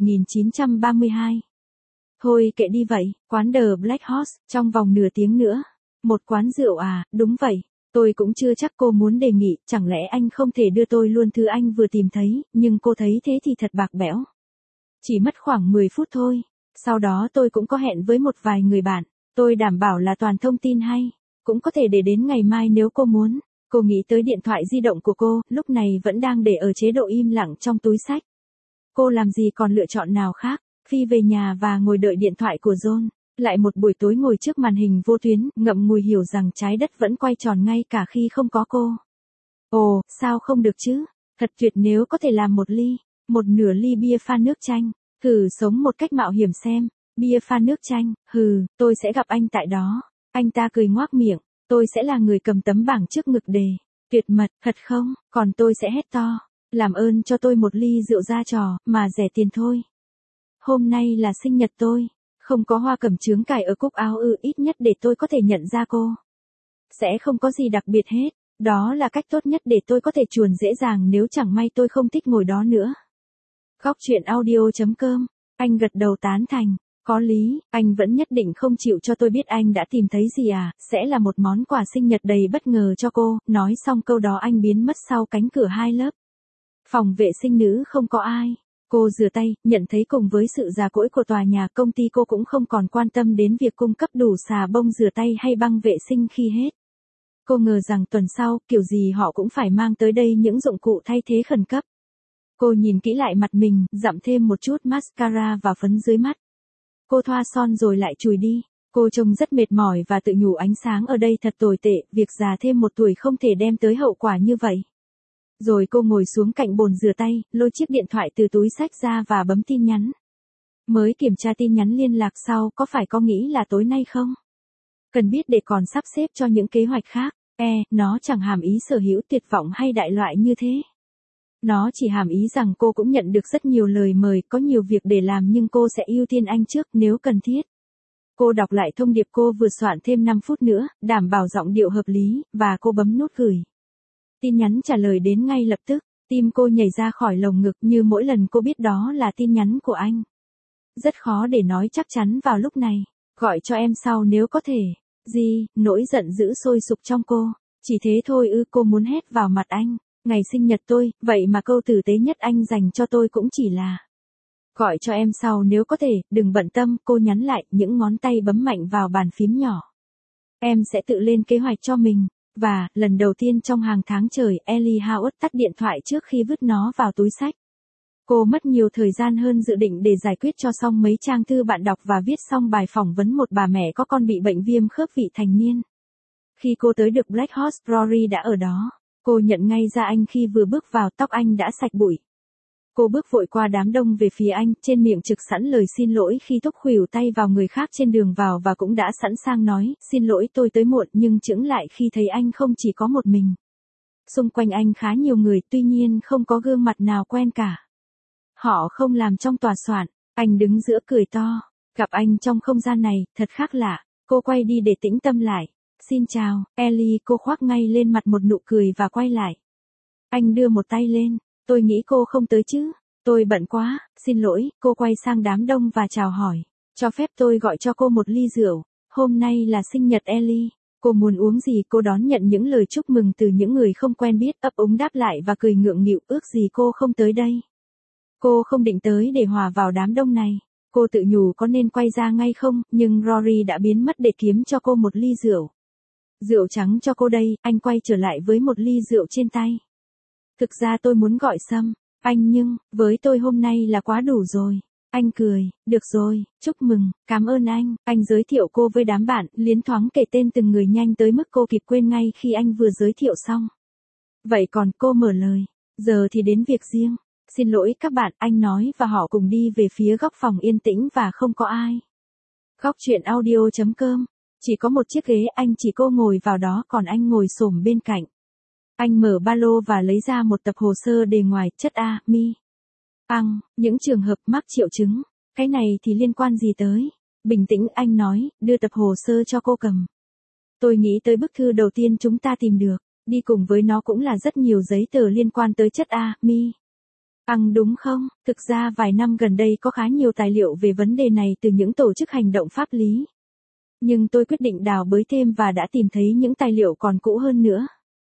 1932. Thôi kệ đi vậy, quán The Black Horse, trong vòng nửa tiếng nữa. Một quán rượu à, đúng vậy. Tôi cũng chưa chắc cô muốn đề nghị, chẳng lẽ anh không thể đưa tôi luôn thứ anh vừa tìm thấy, nhưng cô thấy thế thì thật bạc bẽo. Chỉ mất khoảng 10 phút thôi. Sau đó tôi cũng có hẹn với một vài người bạn. Tôi đảm bảo là toàn thông tin hay. Cũng có thể để đến ngày mai nếu cô muốn. Cô nghĩ tới điện thoại di động của cô, lúc này vẫn đang để ở chế độ im lặng trong túi xách. Cô làm gì còn lựa chọn nào khác, phi về nhà và ngồi đợi điện thoại của John. Lại một buổi tối ngồi trước màn hình vô tuyến, ngậm ngùi hiểu rằng trái đất vẫn quay tròn ngay cả khi không có cô. Ồ, sao không được chứ? Thật tuyệt nếu có thể làm một nửa ly bia pha nước chanh. Thử sống một cách mạo hiểm xem. Bia pha nước chanh, tôi sẽ gặp anh tại đó. Anh ta cười ngoác miệng, tôi sẽ là người cầm tấm bảng trước ngực đề. Tuyệt mật, thật không? Còn tôi sẽ hét to. Làm ơn cho tôi một ly rượu ra trò, mà rẻ tiền thôi. Hôm nay là sinh nhật tôi. Không có hoa cẩm chướng cài ở cúc áo ít nhất để tôi có thể nhận ra cô. Sẽ không có gì đặc biệt hết. Đó là cách tốt nhất để tôi có thể chuồn dễ dàng nếu chẳng may tôi không thích ngồi đó nữa. Góc chuyện audio.com. Anh gật đầu tán thành. Có lý, anh vẫn nhất định không chịu cho tôi biết anh đã tìm thấy gì à, sẽ là một món quà sinh nhật đầy bất ngờ cho cô. Nói xong câu đó anh biến mất sau cánh cửa 2 lớp. Phòng vệ sinh nữ không có ai. Cô rửa tay, nhận thấy cùng với sự già cỗi của tòa nhà công ty cô cũng không còn quan tâm đến việc cung cấp đủ xà bông rửa tay hay băng vệ sinh khi hết. Cô ngờ rằng tuần sau, kiểu gì họ cũng phải mang tới đây những dụng cụ thay thế khẩn cấp. Cô nhìn kỹ lại mặt mình, dặm thêm một chút mascara và phấn dưới mắt. Cô thoa son rồi lại chùi đi. Cô trông rất mệt mỏi và tự nhủ ánh sáng ở đây thật tồi tệ, việc già thêm một tuổi không thể đem tới hậu quả như vậy. Rồi cô ngồi xuống cạnh bồn rửa tay, lôi chiếc điện thoại từ túi xách ra và bấm tin nhắn. Mới kiểm tra tin nhắn liên lạc sau, có phải có nghĩ là tối nay không? Cần biết để còn sắp xếp cho những kế hoạch khác. Nó chẳng hàm ý sở hữu tuyệt vọng hay đại loại như thế. Nó chỉ hàm ý rằng cô cũng nhận được rất nhiều lời mời, có nhiều việc để làm nhưng cô sẽ ưu tiên anh trước nếu cần thiết. Cô đọc lại thông điệp cô vừa soạn thêm 5 phút nữa, đảm bảo giọng điệu hợp lý, và cô bấm nút gửi. Tin nhắn trả lời đến ngay lập tức, tim cô nhảy ra khỏi lồng ngực như mỗi lần cô biết đó là tin nhắn của anh. Rất khó để nói chắc chắn vào lúc này, gọi cho em sau nếu có thể. Gì, nỗi giận dữ sôi sục trong cô, chỉ thế thôi cô muốn hét vào mặt anh. Ngày sinh nhật tôi, vậy mà câu tử tế nhất anh dành cho tôi cũng chỉ là gọi cho em sau nếu có thể, đừng bận tâm, cô nhắn lại, những ngón tay bấm mạnh vào bàn phím nhỏ. Em sẽ tự lên kế hoạch cho mình. Và, lần đầu tiên trong hàng tháng trời, Ellie Howard tắt điện thoại trước khi vứt nó vào túi xách. Cô mất nhiều thời gian hơn dự định để giải quyết cho xong mấy trang thư bạn đọc và viết xong bài phỏng vấn một bà mẹ có con bị bệnh viêm khớp vị thành niên. Khi cô tới được Black Horse, Rory đã ở đó. Cô nhận ngay ra anh khi vừa bước vào, tóc anh đã sạch bụi. Cô bước vội qua đám đông về phía anh, trên miệng trực sẵn lời xin lỗi khi thúc khuỷu tay vào người khác trên đường vào và cũng đã sẵn sàng nói, xin lỗi tôi tới muộn, nhưng chững lại khi thấy anh không chỉ có một mình. Xung quanh anh khá nhiều người, tuy nhiên không có gương mặt nào quen cả. Họ không làm trong tòa soạn, anh đứng giữa cười to. Gặp anh trong không gian này, thật khác lạ. Cô quay đi để tĩnh tâm lại. Xin chào, Ellie, cô khoác ngay lên mặt một nụ cười và quay lại. Anh đưa một tay lên. Tôi nghĩ cô không tới chứ. Tôi bận quá, xin lỗi. Cô quay sang đám đông và chào hỏi. Cho phép tôi gọi cho cô một ly rượu. Hôm nay là sinh nhật Ellie. Cô muốn uống gì? Cô đón nhận những lời chúc mừng từ những người không quen biết, ấp úng đáp lại và cười ngượng nghịu, ước gì cô không tới đây. Cô không định tới để hòa vào đám đông này. Cô tự nhủ có nên quay ra ngay không, nhưng Rory đã biến mất để kiếm cho cô một ly rượu. Rượu trắng cho cô đây, anh quay trở lại với một ly rượu trên tay. Thực ra tôi muốn gọi Sâm, anh, nhưng, với tôi hôm nay là quá đủ rồi. Anh cười, được rồi, chúc mừng, cảm ơn anh giới thiệu cô với đám bạn, liến thoáng kể tên từng người nhanh tới mức cô kịp quên ngay khi anh vừa giới thiệu xong. Vậy còn cô mở lời, giờ thì đến việc riêng. Xin lỗi các bạn, anh nói và họ cùng đi về phía góc phòng yên tĩnh và không có ai. Góc truyện audio.com. Chỉ có một chiếc ghế, anh chỉ cô ngồi vào đó còn anh ngồi xổm bên cạnh. Anh mở ba lô và lấy ra một tập hồ sơ đề ngoài, chất A, mi. Những trường hợp mắc triệu chứng. Cái này thì liên quan gì tới? Bình tĩnh, anh nói, đưa tập hồ sơ cho cô cầm. Tôi nghĩ tới bức thư đầu tiên chúng ta tìm được. Đi cùng với nó cũng là rất nhiều giấy tờ liên quan tới chất A, mi. Đúng không? Thực ra vài năm gần đây có khá nhiều tài liệu về vấn đề này từ những tổ chức hành động pháp lý. Nhưng tôi quyết định đào bới thêm và đã tìm thấy những tài liệu còn cũ hơn nữa.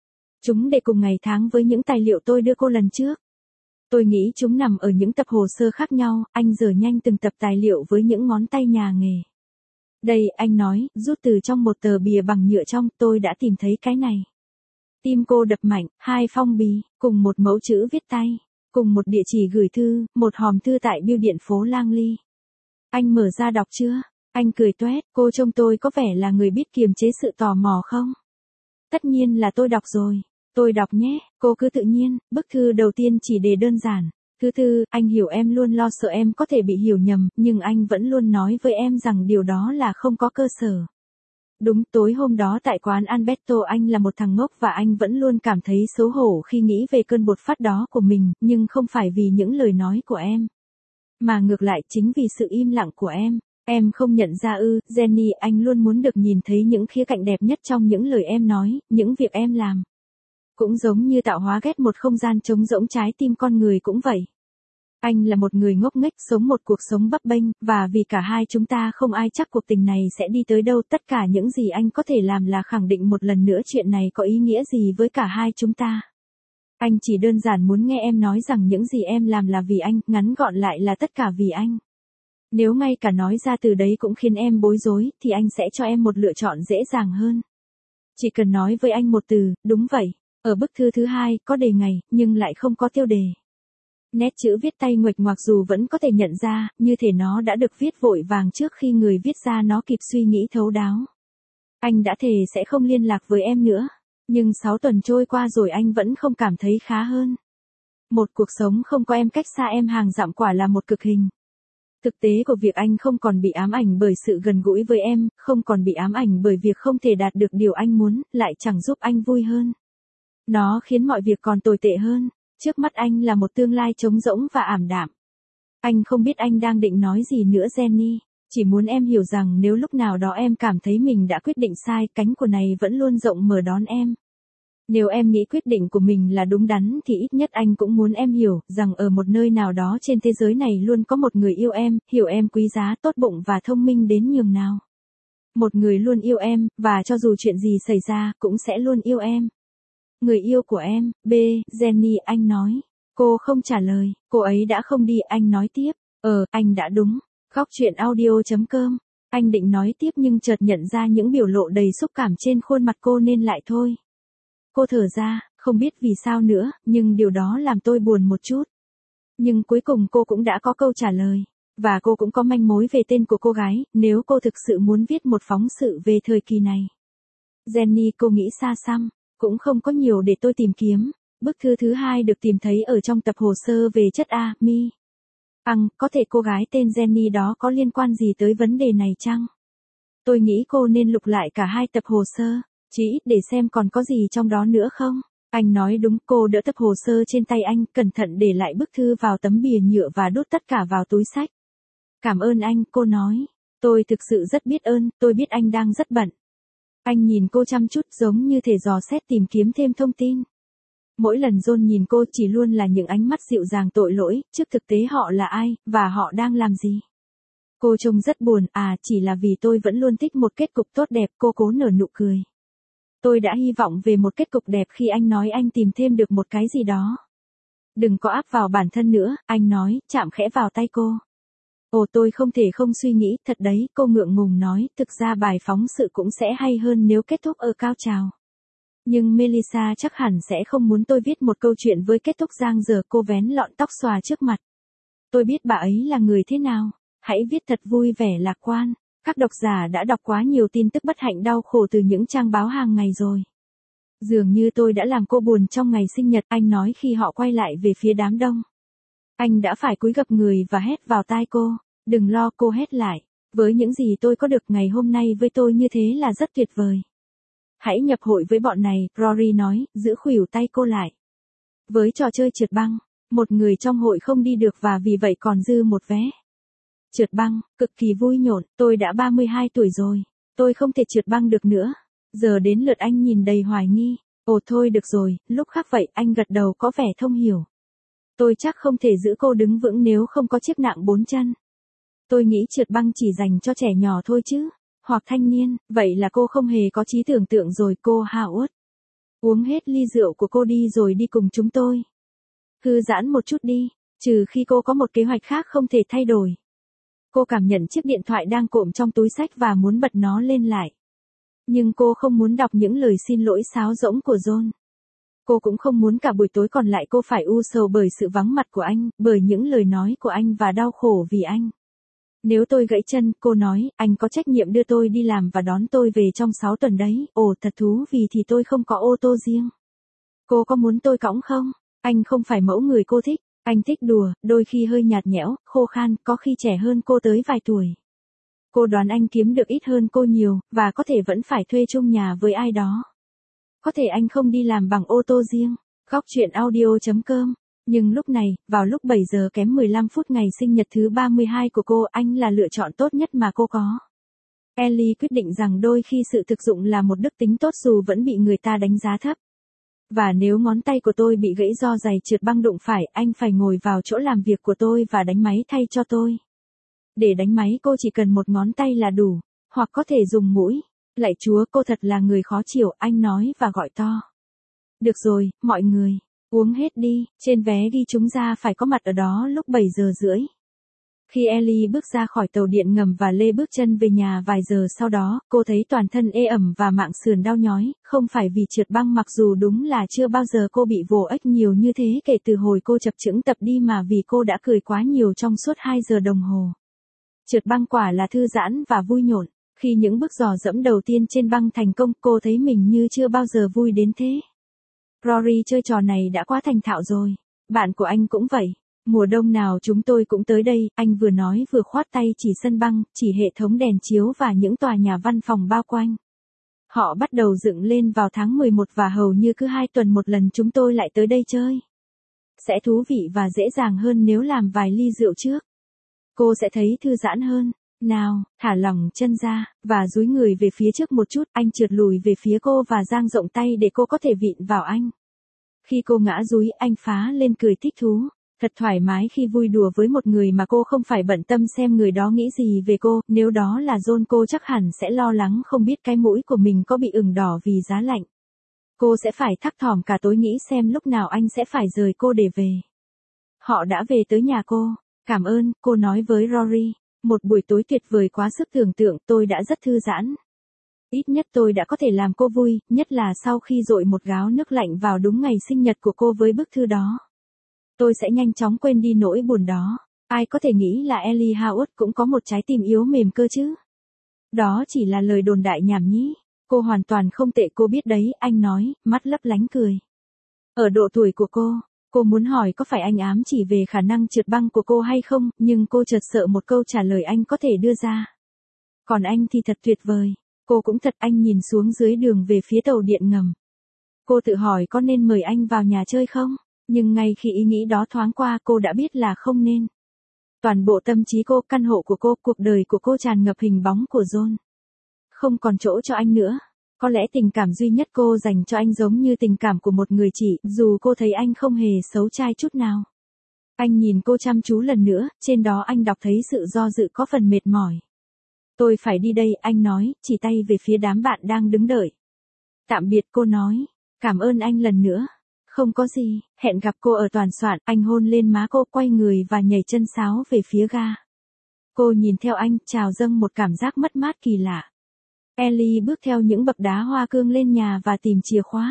Chúng để cùng ngày tháng với những tài liệu tôi đưa cô lần trước. Tôi nghĩ chúng nằm ở những tập hồ sơ khác nhau, anh giở nhanh từng tập tài liệu với những ngón tay nhà nghề. Đây, anh nói, rút từ trong một tờ bìa bằng nhựa trong, tôi đã tìm thấy cái này. Tim cô đập mạnh, 2 phong bì, cùng một mẫu chữ viết tay. Cùng một địa chỉ gửi thư, một hòm thư tại bưu điện phố Langley. Anh mở ra đọc chưa? Anh cười toét, cô trông tôi có vẻ là người biết kiềm chế sự tò mò không? Tất nhiên là tôi đọc rồi. Tôi đọc nhé, cô cứ tự nhiên, bức thư đầu tiên chỉ đề đơn giản. Thứ tư, anh hiểu em luôn lo sợ em có thể bị hiểu nhầm, nhưng anh vẫn luôn nói với em rằng điều đó là không có cơ sở. Đúng, tối hôm đó tại quán Alberto anh là một thằng ngốc và anh vẫn luôn cảm thấy xấu hổ khi nghĩ về cơn bột phát đó của mình, nhưng không phải vì những lời nói của em. Mà ngược lại chính vì sự im lặng của em. Em không nhận ra ư, Jenny, anh luôn muốn được nhìn thấy những khía cạnh đẹp nhất trong những lời em nói, những việc em làm. Cũng giống như tạo hóa ghét một không gian trống rỗng trái tim con người cũng vậy. Anh là một người ngốc nghếch sống một cuộc sống bấp bênh, và vì cả hai chúng ta không ai chắc cuộc tình này sẽ đi tới đâu. Tất cả những gì anh có thể làm là khẳng định một lần nữa chuyện này có ý nghĩa gì với cả hai chúng ta. Anh chỉ đơn giản muốn nghe em nói rằng những gì em làm là vì anh, ngắn gọn lại là tất cả vì anh. Nếu ngay cả nói ra từ đấy cũng khiến em bối rối, thì anh sẽ cho em một lựa chọn dễ dàng hơn. Chỉ cần nói với anh một từ, đúng vậy. Ở bức thư thứ hai, có đề ngày, nhưng lại không có tiêu đề. Nét chữ viết tay nguệch ngoạc dù vẫn có thể nhận ra, như thể nó đã được viết vội vàng trước khi người viết ra nó kịp suy nghĩ thấu đáo. Anh đã thề sẽ không liên lạc với em nữa. Nhưng 6 tuần trôi qua rồi anh vẫn không cảm thấy khá hơn. Một cuộc sống không có em cách xa em hàng dặm quả là một cực hình. Thực tế của việc anh không còn bị ám ảnh bởi sự gần gũi với em, không còn bị ám ảnh bởi việc không thể đạt được điều anh muốn, lại chẳng giúp anh vui hơn. Nó khiến mọi việc còn tồi tệ hơn. Trước mắt anh là một tương lai trống rỗng và ảm đạm. Anh không biết anh đang định nói gì nữa Jenny. Chỉ muốn em hiểu rằng nếu lúc nào đó em cảm thấy mình đã quyết định sai, cánh cửa này vẫn luôn rộng mở đón em. Nếu em nghĩ quyết định của mình là đúng đắn thì ít nhất anh cũng muốn em hiểu rằng ở một nơi nào đó trên thế giới này luôn có một người yêu em, hiểu em quý giá, tốt bụng và thông minh đến nhường nào. Một người luôn yêu em, và cho dù chuyện gì xảy ra, cũng sẽ luôn yêu em. Người yêu của em, Jenny, anh nói. Cô không trả lời, cô ấy đã không đi, anh nói tiếp. Anh đã đúng. Góc truyện audio.com. Anh định nói tiếp nhưng chợt nhận ra những biểu lộ đầy xúc cảm trên khuôn mặt cô nên lại thôi. Cô thở ra, không biết vì sao nữa, nhưng điều đó làm tôi buồn một chút. Nhưng cuối cùng cô cũng đã có câu trả lời. Và cô cũng có manh mối về tên của cô gái, nếu cô thực sự muốn viết một phóng sự về thời kỳ này. Jenny, cô nghĩ xa xăm. Cũng không có nhiều để tôi tìm kiếm. Bức thư thứ hai được tìm thấy ở trong tập hồ sơ về chất A, Mi. Có thể cô gái tên Jenny đó có liên quan gì tới vấn đề này chăng? Tôi nghĩ cô nên lục lại cả hai tập hồ sơ, chỉ ít để xem còn có gì trong đó nữa không. Anh nói đúng, cô đỡ tập hồ sơ trên tay anh, cẩn thận để lại bức thư vào tấm bìa nhựa và đút tất cả vào túi xách. Cảm ơn anh, cô nói. Tôi thực sự rất biết ơn, tôi biết anh đang rất bận. Anh nhìn cô chăm chút giống như thể dò xét tìm kiếm thêm thông tin. Mỗi lần John nhìn cô chỉ luôn là những ánh mắt dịu dàng tội lỗi, trước thực tế họ là ai, và họ đang làm gì. Cô trông rất buồn, chỉ là vì tôi vẫn luôn thích một kết cục tốt đẹp, cô cố nở nụ cười. Tôi đã hy vọng về một kết cục đẹp khi anh nói anh tìm thêm được một cái gì đó. Đừng có áp vào bản thân nữa, anh nói, chạm khẽ vào tay cô. Ồ, tôi không thể không suy nghĩ, thật đấy, cô ngượng ngùng nói, thực ra bài phóng sự cũng sẽ hay hơn nếu kết thúc ở cao trào. Nhưng Melissa chắc hẳn sẽ không muốn tôi viết một câu chuyện với kết thúc giang dở, cô vén lọn tóc xòa trước mặt. Tôi biết bà ấy là người thế nào, hãy viết thật vui vẻ lạc quan. Các độc giả đã đọc quá nhiều tin tức bất hạnh đau khổ từ những trang báo hàng ngày rồi. Dường như tôi đã làm cô buồn trong ngày sinh nhật, anh nói khi họ quay lại về phía đám đông. Anh đã phải cúi gập người và hét vào tai cô. Đừng lo, cô hét lại. Với những gì tôi có được ngày hôm nay với tôi như thế là rất tuyệt vời. Hãy nhập hội với bọn này, Rory nói, giữ khuỷu tay cô lại. Với trò chơi trượt băng, một người trong hội không đi được và vì vậy còn dư một vé. Trượt băng, cực kỳ vui nhộn, tôi đã 32 tuổi rồi. Tôi không thể trượt băng được nữa. Giờ đến lượt anh nhìn đầy hoài nghi. Ồ thôi được rồi, lúc khác vậy, anh gật đầu có vẻ thông hiểu. Tôi chắc không thể giữ cô đứng vững nếu không có chiếc nạng 4 chân. Tôi nghĩ trượt băng chỉ dành cho trẻ nhỏ thôi chứ. Hoặc thanh niên, vậy là cô không hề có trí tưởng tượng rồi, cô Howard. Uống hết ly rượu của cô đi rồi đi cùng chúng tôi. Thư giãn một chút đi, trừ khi cô có một kế hoạch khác không thể thay đổi. Cô cảm nhận chiếc điện thoại đang cộm trong túi xách và muốn bật nó lên lại. Nhưng cô không muốn đọc những lời xin lỗi sáo rỗng của John. Cô cũng không muốn cả buổi tối còn lại cô phải u sầu bởi sự vắng mặt của anh, bởi những lời nói của anh và đau khổ vì anh. Nếu tôi gãy chân, cô nói, anh có trách nhiệm đưa tôi đi làm và đón tôi về trong 6 tuần đấy. Ồ, thật thú vì thì tôi không có ô tô riêng. Cô có muốn tôi cõng không? Anh không phải mẫu người cô thích. Anh thích đùa, đôi khi hơi nhạt nhẽo, khô khan, có khi trẻ hơn cô tới vài tuổi. Cô đoán anh kiếm được ít hơn cô nhiều, và có thể vẫn phải thuê chung nhà với ai đó. Có thể anh không đi làm bằng ô tô riêng. Góc chuyện audio.com. Nhưng lúc này, vào lúc 7 giờ kém 15 phút ngày sinh nhật thứ 32 của cô, anh là lựa chọn tốt nhất mà cô có. Ellie quyết định rằng đôi khi sự thực dụng là một đức tính tốt dù vẫn bị người ta đánh giá thấp. Và nếu ngón tay của tôi bị gãy do giày trượt băng đụng phải, anh phải ngồi vào chỗ làm việc của tôi và đánh máy thay cho tôi. Để đánh máy cô chỉ cần một ngón tay là đủ, hoặc có thể dùng mũi. Lạy Chúa, cô thật là người khó chịu, anh nói và gọi to. Được rồi, mọi người, uống hết đi, trên vé ghi chúng ta phải có mặt ở đó lúc 7 giờ rưỡi. Khi Ellie bước ra khỏi tàu điện ngầm và lê bước chân về nhà vài giờ sau đó, cô thấy toàn thân ê ẩm và mạng sườn đau nhói, không phải vì trượt băng mặc dù đúng là chưa bao giờ cô bị vồ ếch nhiều như thế kể từ hồi cô chập chững tập đi mà vì cô đã cười quá nhiều trong suốt 2 giờ đồng hồ. Trượt băng quả là thư giãn và vui nhộn. Khi những bước dò dẫm đầu tiên trên băng thành công, cô thấy mình như chưa bao giờ vui đến thế. Rory chơi trò này đã quá thành thạo rồi. Bạn của anh cũng vậy. Mùa đông nào chúng tôi cũng tới đây, anh vừa nói vừa khoát tay chỉ sân băng, chỉ hệ thống đèn chiếu và những tòa nhà văn phòng bao quanh. Họ bắt đầu dựng lên vào tháng 11 và hầu như cứ 2 tuần một lần chúng tôi lại tới đây chơi. Sẽ thú vị và dễ dàng hơn nếu làm vài ly rượu trước. Cô sẽ thấy thư giãn hơn. Nào, thả lỏng chân ra, và dúi người về phía trước một chút, anh trượt lùi về phía cô và dang rộng tay để cô có thể vịn vào anh. Khi cô ngã dúi, anh phá lên cười thích thú. Thật thoải mái khi vui đùa với một người mà cô không phải bận tâm xem người đó nghĩ gì về cô, nếu đó là John cô chắc hẳn sẽ lo lắng không biết cái mũi của mình có bị ửng đỏ vì giá lạnh. Cô sẽ phải thắc thỏm cả tối nghĩ xem lúc nào anh sẽ phải rời cô để về. Họ đã về tới nhà cô. Cảm ơn, cô nói với Rory. Một buổi tối tuyệt vời quá sức tưởng tượng, tôi đã rất thư giãn. Ít nhất tôi đã có thể làm cô vui, nhất là sau khi dội một gáo nước lạnh vào đúng ngày sinh nhật của cô với bức thư đó. Tôi sẽ nhanh chóng quên đi nỗi buồn đó. Ai có thể nghĩ là Ellie Howard cũng có một trái tim yếu mềm cơ chứ? Đó chỉ là lời đồn đại nhảm nhí. Cô hoàn toàn không tệ, cô biết đấy, anh nói, mắt lấp lánh cười. Ở độ tuổi của cô muốn hỏi có phải anh ám chỉ về khả năng trượt băng của cô hay không, nhưng cô chợt sợ một câu trả lời anh có thể đưa ra. Còn anh thì thật tuyệt vời. Cô cũng thật. Anh nhìn xuống dưới đường về phía tàu điện ngầm. Cô tự hỏi có nên mời anh vào nhà chơi không? Nhưng ngay khi ý nghĩ đó thoáng qua cô đã biết là không nên. Toàn bộ tâm trí cô, căn hộ của cô, cuộc đời của cô tràn ngập hình bóng của John. Không còn chỗ cho anh nữa. Có lẽ tình cảm duy nhất cô dành cho anh giống như tình cảm của một người chị, dù cô thấy anh không hề xấu trai chút nào. Anh nhìn cô chăm chú lần nữa, trên đó anh đọc thấy sự do dự có phần mệt mỏi. Tôi phải đi đây, anh nói, chỉ tay về phía đám bạn đang đứng đợi. Tạm biệt, cô nói. Cảm ơn anh lần nữa. Không có gì, hẹn gặp cô ở tòa soạn. Anh hôn lên má cô, quay người và nhảy chân sáo về phía ga. Cô nhìn theo anh, trào dâng một cảm giác mất mát kỳ lạ. Ellie bước theo những bậc đá hoa cương lên nhà và tìm chìa khóa.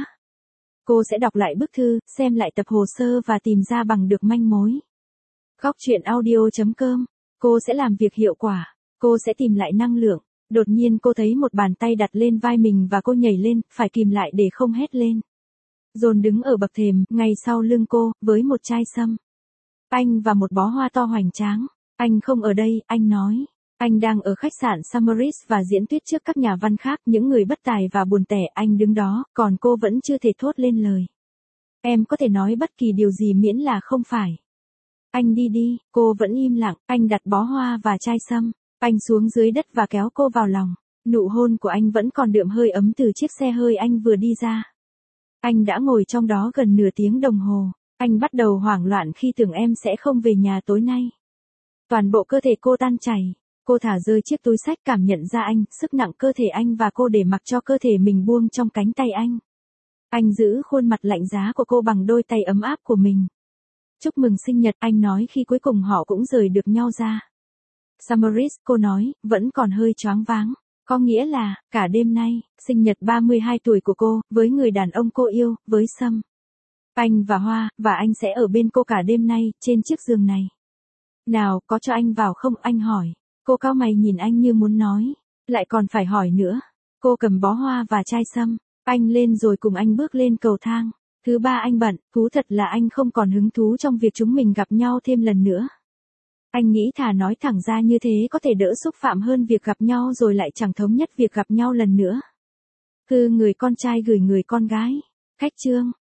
Cô sẽ đọc lại bức thư, xem lại tập hồ sơ và tìm ra bằng được manh mối. Góc truyện audio.com. Cô sẽ làm việc hiệu quả. Cô sẽ tìm lại năng lượng. Đột nhiên cô thấy một bàn tay đặt lên vai mình và cô nhảy lên, phải kìm lại để không hét lên. John đứng ở bậc thềm, ngay sau lưng cô, với một chai sâm. Anh và một bó hoa to hoành tráng. Anh không ở đây, anh nói. Anh đang ở khách sạn Summeris và diễn thuyết trước các nhà văn khác, những người bất tài và buồn tẻ. Anh đứng đó, còn cô vẫn chưa thể thốt lên lời. Em có thể nói bất kỳ điều gì miễn là không phải. Anh đi đi, cô vẫn im lặng. Anh đặt bó hoa và chai sâm. Anh xuống dưới đất và kéo cô vào lòng. Nụ hôn của anh vẫn còn đượm hơi ấm từ chiếc xe hơi anh vừa đi ra. Anh đã ngồi trong đó gần nửa tiếng đồng hồ. Anh bắt đầu hoảng loạn khi tưởng em sẽ không về nhà tối nay. Toàn bộ cơ thể cô tan chảy. Cô thả rơi chiếc túi xách, cảm nhận ra anh, sức nặng cơ thể anh và cô để mặc cho cơ thể mình buông trong cánh tay anh. Anh giữ khuôn mặt lạnh giá của cô bằng đôi tay ấm áp của mình. Chúc mừng sinh nhật, anh nói khi cuối cùng họ cũng rời được nhau ra. Summeris, cô nói, vẫn còn hơi choáng váng. Có nghĩa là, cả đêm nay, sinh nhật 32 tuổi của cô, với người đàn ông cô yêu, với Sâm. Anh và Hoa, và anh sẽ ở bên cô cả đêm nay, trên chiếc giường này. Nào, có cho anh vào không? Anh hỏi. Cô cau mày nhìn anh như muốn nói. Lại còn phải hỏi nữa. Cô cầm bó hoa và chai sâm. Anh lên rồi cùng anh bước lên cầu thang. Thứ ba anh bận, thú thật là anh không còn hứng thú trong việc chúng mình gặp nhau thêm lần nữa. Anh nghĩ thà nói thẳng ra như thế có thể đỡ xúc phạm hơn việc gặp nhau rồi lại chẳng thống nhất việc gặp nhau lần nữa. Người con trai gửi người con gái. Khách chương.